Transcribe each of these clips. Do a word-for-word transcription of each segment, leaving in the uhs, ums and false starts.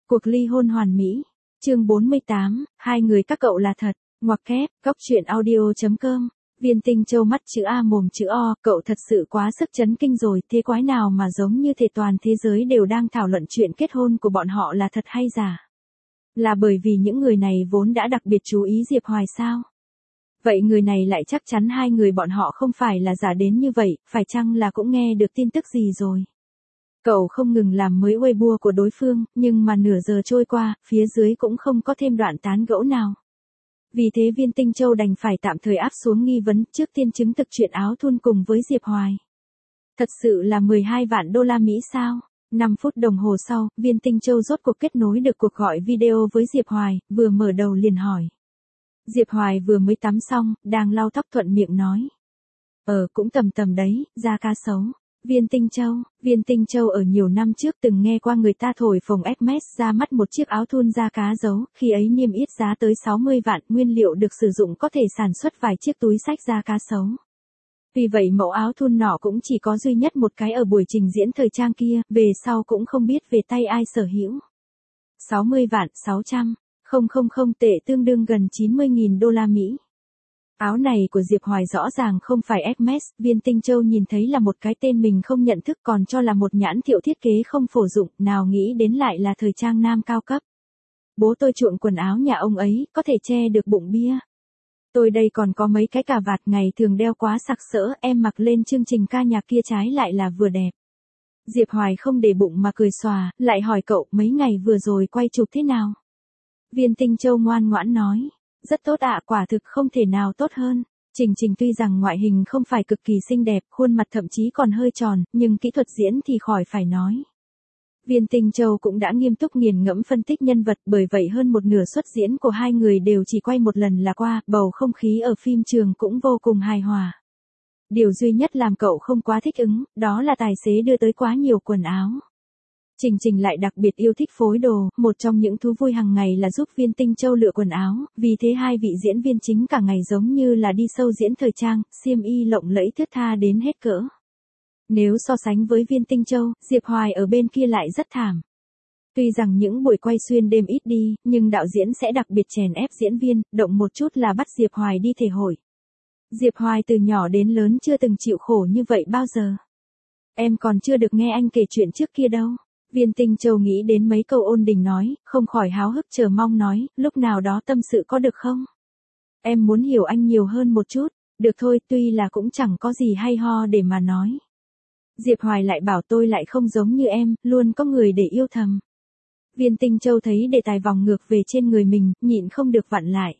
Cuộc ly hôn hoàn mỹ. Chương bốn mươi tám, hai người các cậu là thật. Ngoặc kép, góc truyện audio chấm com. Viên Tinh Châu mắt chữ A mồm chữ O, cậu thật sự quá sức chấn kinh rồi, thế quái nào mà giống như thể toàn thế giới đều đang thảo luận chuyện kết hôn của bọn họ là thật hay giả. Là bởi vì những người này vốn đã đặc biệt chú ý Diệp Hoài sao? Vậy người này lại chắc chắn hai người bọn họ không phải là giả đến như vậy, phải chăng là cũng nghe được tin tức gì rồi? Cậu không ngừng làm mới Weibo của đối phương, nhưng mà nửa giờ trôi qua, phía dưới cũng không có thêm đoạn tán gẫu nào. Vì thế Viên Tinh Châu đành phải tạm thời áp xuống nghi vấn trước tiên chứng thực chuyện áo thun cùng với Diệp Hoài. Thật sự là mười hai vạn đô la Mỹ sao? năm phút đồng hồ sau, Viên Tinh Châu rốt cuộc kết nối được cuộc gọi video với Diệp Hoài, vừa mở đầu liền hỏi. Diệp Hoài vừa mới tắm xong, đang lau tóc thuận miệng nói. Ờ cũng tầm tầm đấy, da cá sấu. Viên Tinh Châu, Viên Tinh Châu ở nhiều năm trước từng nghe qua người ta thổi phồng Hermes ra mắt một chiếc áo thun da cá dấu, khi ấy niêm yết giá tới sáu mươi vạn, nguyên liệu được sử dụng có thể sản xuất vài chiếc túi xách da cá sấu. Vì vậy mẫu áo thun nọ cũng chỉ có duy nhất một cái ở buổi trình diễn thời trang kia, về sau cũng không biết về tay ai sở hữu. sáu mươi vạn, sáu trăm, không không không tệ tương đương gần chín mươi nghìn đô la Mỹ. Áo này của Diệp Hoài rõ ràng không phải Hermes, Viên Tinh Châu nhìn thấy là một cái tên mình không nhận thức còn cho là một nhãn hiệu thiết kế không phổ dụng, nào nghĩ đến lại là thời trang nam cao cấp. Bố tôi chuộng quần áo nhà ông ấy, có thể che được bụng bia. Tôi đây còn có mấy cái cà vạt ngày thường đeo quá sặc sỡ, em mặc lên chương trình ca nhạc kia trái lại là vừa đẹp. Diệp Hoài không để bụng mà cười xòa, lại hỏi cậu mấy ngày vừa rồi quay chụp thế nào. Viên Tinh Châu ngoan ngoãn nói. Rất tốt ạ, quả thực không thể nào tốt hơn. Trình Trình tuy rằng ngoại hình không phải cực kỳ xinh đẹp, khuôn mặt thậm chí còn hơi tròn, nhưng kỹ thuật diễn thì khỏi phải nói. Viên Tinh Châu cũng đã nghiêm túc nghiền ngẫm phân tích nhân vật, bởi vậy hơn một nửa suất diễn của hai người đều chỉ quay một lần là qua, bầu không khí ở phim trường cũng vô cùng hài hòa. Điều duy nhất làm cậu không quá thích ứng, đó là tài xế đưa tới quá nhiều quần áo. Trình Trình lại đặc biệt yêu thích phối đồ, một trong những thú vui hàng ngày là giúp Viên Tinh Châu lựa quần áo, vì thế hai vị diễn viên chính cả ngày giống như là đi show diễn thời trang, xiêm y lộng lẫy thướt tha đến hết cỡ. Nếu so sánh với Viên Tinh Châu, Diệp Hoài ở bên kia lại rất thảm. Tuy rằng những buổi quay xuyên đêm ít đi, nhưng đạo diễn sẽ đặc biệt chèn ép diễn viên, động một chút là bắt Diệp Hoài đi thể hội. Diệp Hoài từ nhỏ đến lớn chưa từng chịu khổ như vậy bao giờ. Em còn chưa được nghe anh kể chuyện trước kia đâu. Viên Tinh Châu nghĩ đến mấy câu ôn đình nói, không khỏi háo hức chờ mong nói, lúc nào đó tâm sự có được không? Em muốn hiểu anh nhiều hơn một chút, được thôi, tuy là cũng chẳng có gì hay ho để mà nói. Diệp Hoài lại bảo tôi lại không giống như em, luôn có người để yêu thầm. Viên Tinh Châu thấy đề tài vòng ngược về trên người mình, nhịn không được vặn lại.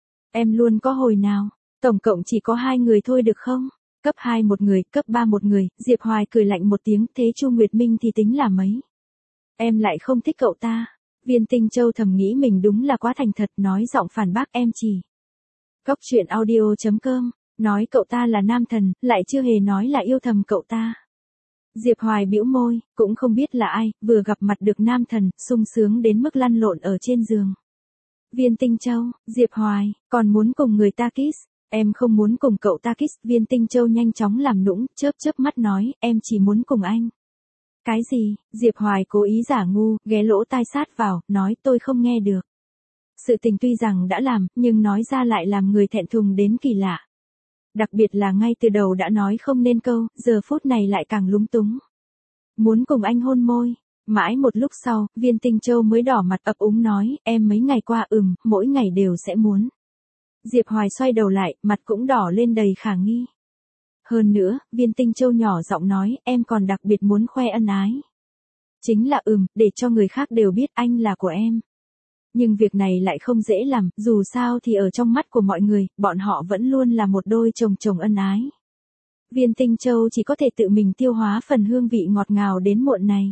Em luôn có hồi nào, tổng cộng chỉ có hai người thôi được không? Cấp hai một người, cấp ba một người, Diệp Hoài cười lạnh một tiếng, thế Chu Nguyệt Minh thì tính là mấy? Em lại không thích cậu ta. Viên Tinh Châu thầm nghĩ mình đúng là quá thành thật, nói giọng phản bác em chỉ. Góc truyện audio chấm com, nói cậu ta là nam thần, lại chưa hề nói là yêu thầm cậu ta. Diệp Hoài bĩu môi, cũng không biết là ai, vừa gặp mặt được nam thần, sung sướng đến mức lăn lộn ở trên giường. Viên Tinh Châu, Diệp Hoài, còn muốn cùng người ta kiss. Em không muốn cùng cậu ta kiss. Viên Tinh Châu nhanh chóng làm nũng, chớp chớp mắt nói, em chỉ muốn cùng anh. Cái gì? Diệp Hoài cố ý giả ngu, ghé lỗ tai sát vào, nói tôi không nghe được. Sự tình tuy rằng đã làm, nhưng nói ra lại làm người thẹn thùng đến kỳ lạ. Đặc biệt là ngay từ đầu đã nói không nên câu, giờ phút này lại càng lúng túng. Muốn cùng anh hôn môi. Mãi một lúc sau, Viên Tinh Châu mới đỏ mặt ấp úng nói, em mấy ngày qua ừm, mỗi ngày đều sẽ muốn. Diệp Hoài xoay đầu lại, mặt cũng đỏ lên đầy khả nghi. Hơn nữa, Viên Tinh Châu nhỏ giọng nói, em còn đặc biệt muốn khoe ân ái. Chính là ừm, để cho người khác đều biết anh là của em. Nhưng việc này lại không dễ làm, dù sao thì ở trong mắt của mọi người, bọn họ vẫn luôn là một đôi chồng chồng ân ái. Viên Tinh Châu chỉ có thể tự mình tiêu hóa phần hương vị ngọt ngào đến muộn này.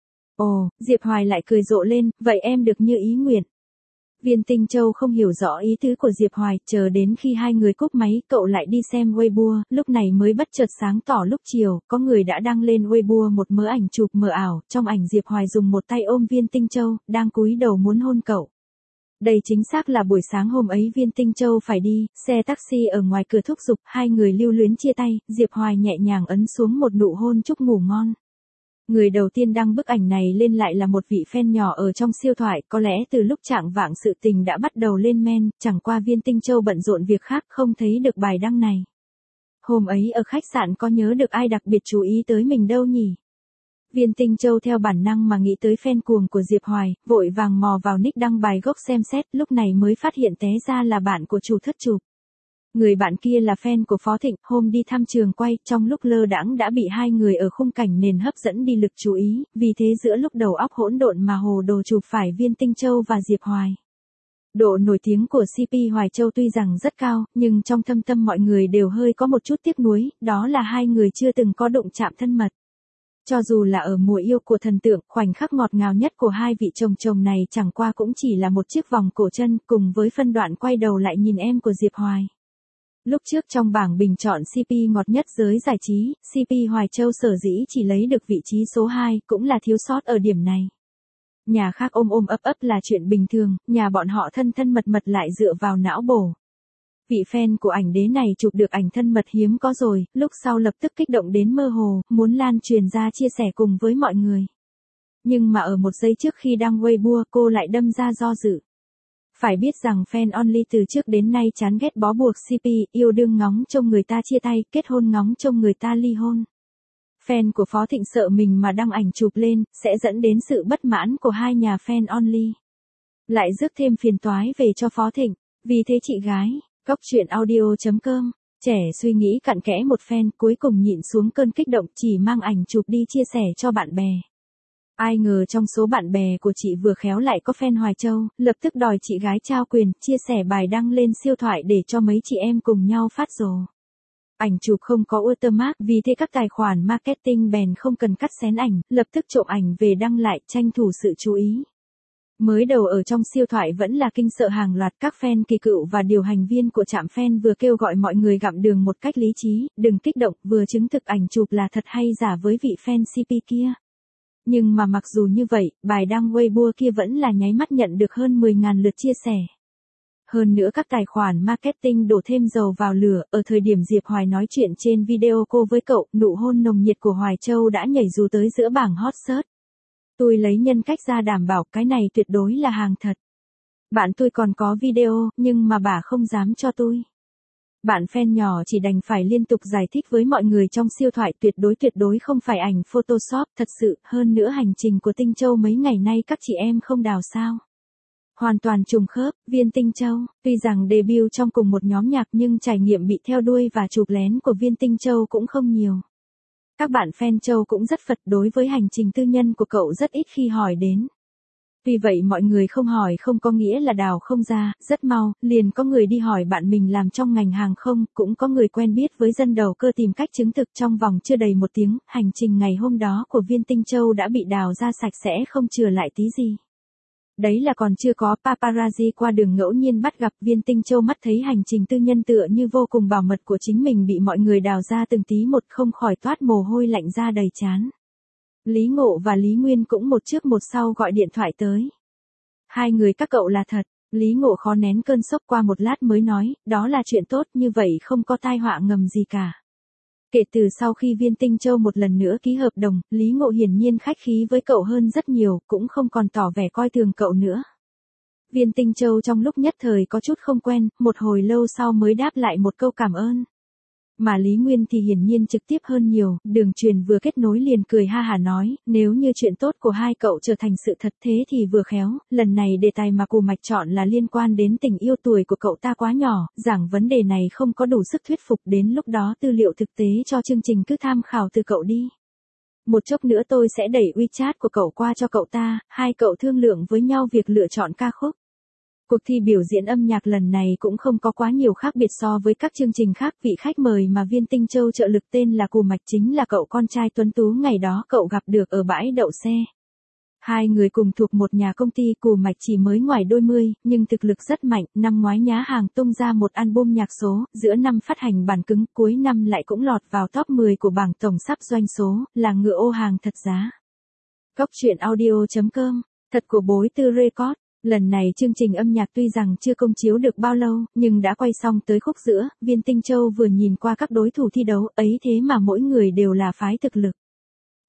Ồ, Diệp Hoài lại cười rộ lên, vậy em được như ý nguyện. Viên Tinh Châu không hiểu rõ ý tứ của Diệp Hoài, chờ đến khi hai người cúp máy, cậu lại đi xem Weibo, lúc này mới bất chợt sáng tỏ lúc chiều, có người đã đăng lên Weibo một mớ ảnh chụp mờ ảo, trong ảnh Diệp Hoài dùng một tay ôm Viên Tinh Châu, đang cúi đầu muốn hôn cậu. Đây chính xác là buổi sáng hôm ấy Viên Tinh Châu phải đi, xe taxi ở ngoài cửa thúc giục, hai người lưu luyến chia tay, Diệp Hoài nhẹ nhàng ấn xuống một nụ hôn chúc ngủ ngon. Người đầu tiên đăng bức ảnh này lên lại là một vị fan nhỏ ở trong siêu thoại, có lẽ từ lúc trạng vạng sự tình đã bắt đầu lên men, chẳng qua Viên Tinh Châu bận rộn việc khác không thấy được bài đăng này. Hôm ấy ở khách sạn có nhớ được ai đặc biệt chú ý tới mình đâu nhỉ? Viên Tinh Châu theo bản năng mà nghĩ tới fan cuồng của Diệp Hoài, vội vàng mò vào nick đăng bài gốc xem xét, lúc này mới phát hiện té ra là bạn của chủ thất chụp. Người bạn kia là fan của Phó Thịnh, hôm đi thăm trường quay, trong lúc lơ đãng đã bị hai người ở khung cảnh nền hấp dẫn đi lực chú ý, vì thế giữa lúc đầu óc hỗn độn mà hồ đồ chụp phải Viên Tinh Châu và Diệp Hoài. Độ nổi tiếng của xê pê Hoài Châu tuy rằng rất cao, nhưng trong thâm tâm mọi người đều hơi có một chút tiếc nuối, đó là hai người chưa từng có đụng chạm thân mật. Cho dù là ở mùa yêu của thần tượng, khoảnh khắc ngọt ngào nhất của hai vị chồng chồng này chẳng qua cũng chỉ là một chiếc vòng cổ chân, cùng với phân đoạn quay đầu lại nhìn em của Diệp Hoài. Lúc trước trong bảng bình chọn xê pê ngọt nhất giới giải trí, xê pê Hoài Châu sở dĩ chỉ lấy được vị trí số hai, cũng là thiếu sót ở điểm này. Nhà khác ôm ôm ấp ấp là chuyện bình thường, nhà bọn họ thân thân mật mật lại dựa vào não bổ. Vị fan của ảnh đế này chụp được ảnh thân mật hiếm có rồi, lúc sau lập tức kích động đến mơ hồ, muốn lan truyền ra chia sẻ cùng với mọi người. Nhưng mà ở một giây trước khi đăng Weibo, cô lại đâm ra do dự. Phải biết rằng fan only từ trước đến nay chán ghét bó buộc xê pê, yêu đương ngóng trông người ta chia tay, kết hôn ngóng trông người ta ly hôn. Fan của Phó Thịnh sợ mình mà đăng ảnh chụp lên, sẽ dẫn đến sự bất mãn của hai nhà fan only. Lại rước thêm phiền toái về cho Phó Thịnh, vì thế chị gái, Cóc Truyện Audio chấm com, trẻ suy nghĩ cặn kẽ một fan cuối cùng nhịn xuống cơn kích động chỉ mang ảnh chụp đi chia sẻ cho bạn bè. Ai ngờ trong số bạn bè của chị vừa khéo lại có fan Hoài Châu, lập tức đòi chị gái trao quyền, chia sẻ bài đăng lên siêu thoại để cho mấy chị em cùng nhau phát rồ. Ảnh chụp không có watermark, vì thế các tài khoản marketing bèn không cần cắt xén ảnh, lập tức trộm ảnh về đăng lại, tranh thủ sự chú ý. Mới đầu ở trong siêu thoại vẫn là kinh sợ hàng loạt, các fan kỳ cựu và điều hành viên của trạm fan vừa kêu gọi mọi người gặm đường một cách lý trí, đừng kích động, vừa chứng thực ảnh chụp là thật hay giả với vị fan xê pê kia. Nhưng mà mặc dù như vậy, bài đăng Weibo kia vẫn là nháy mắt nhận được hơn mười nghìn lượt chia sẻ. Hơn nữa các tài khoản marketing đổ thêm dầu vào lửa, ở thời điểm Diệp Hoài nói chuyện trên video cô với cậu, nụ hôn nồng nhiệt của Hoài Châu đã nhảy dù tới giữa bảng hot search. Tôi lấy nhân cách ra đảm bảo cái này tuyệt đối là hàng thật. Bạn tôi còn có video, nhưng mà bà không dám cho tôi. Bạn fan nhỏ chỉ đành phải liên tục giải thích với mọi người trong siêu thoại tuyệt đối tuyệt đối không phải ảnh Photoshop thật sự, hơn nữa hành trình của Tinh Châu mấy ngày nay các chị em không đào sao. Hoàn toàn trùng khớp, Viên Tinh Châu, tuy rằng debut trong cùng một nhóm nhạc nhưng trải nghiệm bị theo đuôi và chụp lén của Viên Tinh Châu cũng không nhiều. Các bạn fan Châu cũng rất phật đối với hành trình tư nhân của cậu rất ít khi hỏi đến. Tuy vậy mọi người không hỏi không có nghĩa là đào không ra, rất mau, liền có người đi hỏi bạn mình làm trong ngành hàng không, cũng có người quen biết với dân đầu cơ tìm cách chứng thực trong vòng chưa đầy một tiếng, hành trình ngày hôm đó của Viên Tinh Châu đã bị đào ra sạch sẽ không chừa lại tí gì. Đấy là còn chưa có paparazzi qua đường ngẫu nhiên bắt gặp. Viên Tinh Châu mắt thấy hành trình tư nhân tựa như vô cùng bảo mật của chính mình bị mọi người đào ra từng tí một, không khỏi toát mồ hôi lạnh ra đầy trán. Lý Ngộ và Lý Nguyên cũng một trước một sau gọi điện thoại tới. Hai người các cậu là thật. Lý Ngộ khó nén cơn sốc qua một lát mới nói, đó là chuyện tốt, như vậy không có tai họa ngầm gì cả. Kể từ sau khi Viên Tinh Châu một lần nữa ký hợp đồng, Lý Ngộ hiển nhiên khách khí với cậu hơn rất nhiều, cũng không còn tỏ vẻ coi thường cậu nữa. Viên Tinh Châu trong lúc nhất thời có chút không quen, một hồi lâu sau mới đáp lại một câu cảm ơn. Mà Lý Nguyên thì hiển nhiên trực tiếp hơn nhiều, đường truyền vừa kết nối liền cười ha hả nói, nếu như chuyện tốt của hai cậu trở thành sự thật thế thì vừa khéo, lần này đề tài mà Cù Mạch chọn là liên quan đến tình yêu, tuổi của cậu ta quá nhỏ, giảng vấn đề này không có đủ sức thuyết phục, đến lúc đó tư liệu thực tế cho chương trình cứ tham khảo từ cậu đi. Một chốc nữa tôi sẽ đẩy WeChat của cậu qua cho cậu ta, hai cậu thương lượng với nhau việc lựa chọn ca khúc. Cuộc thi biểu diễn âm nhạc lần này cũng không có quá nhiều khác biệt so với các chương trình khác, vị khách mời mà Viên Tinh Châu trợ lực tên là Cù Mạch chính là cậu con trai tuấn tú ngày đó cậu gặp được ở bãi đậu xe. Hai người cùng thuộc một nhà công ty, Cù Mạch chỉ mới ngoài đôi mươi, nhưng thực lực rất mạnh, năm ngoái nhá hàng tung ra một album nhạc số, giữa năm phát hành bản cứng, cuối năm lại cũng lọt vào top mười của bảng tổng sắp doanh số, là ngựa ô hàng thật giá. Cóc Truyện Audio chấm com, thật của Bối Tư Record. Lần này chương trình âm nhạc tuy rằng chưa công chiếu được bao lâu, nhưng đã quay xong tới khúc giữa, Viên Tinh Châu vừa nhìn qua các đối thủ thi đấu, ấy thế mà mỗi người đều là phái thực lực.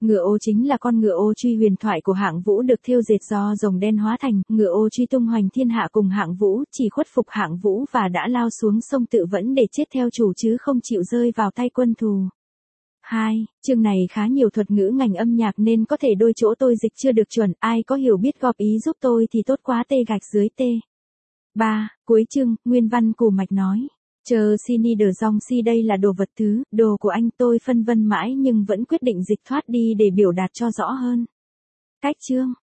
Ngựa ô chính là con ngựa ô truy huyền thoại của Hạng Vũ được thêu dệt do rồng đen hóa thành, ngựa ô truy tung hoành thiên hạ cùng Hạng Vũ, chỉ khuất phục Hạng Vũ và đã lao xuống sông tự vẫn để chết theo chủ chứ không chịu rơi vào tay quân thù. hai. Chương này khá nhiều thuật ngữ ngành âm nhạc nên có thể đôi chỗ tôi dịch chưa được chuẩn, ai có hiểu biết góp ý giúp tôi thì tốt quá. T gạch dưới T. ba. Cuối chương, nguyên văn Cù Mạch nói. Chờ xin đi đờ dòng si đây là đồ vật thứ, đồ của anh. Tôi phân vân mãi nhưng vẫn quyết định dịch thoát đi để biểu đạt cho rõ hơn. Cách chương.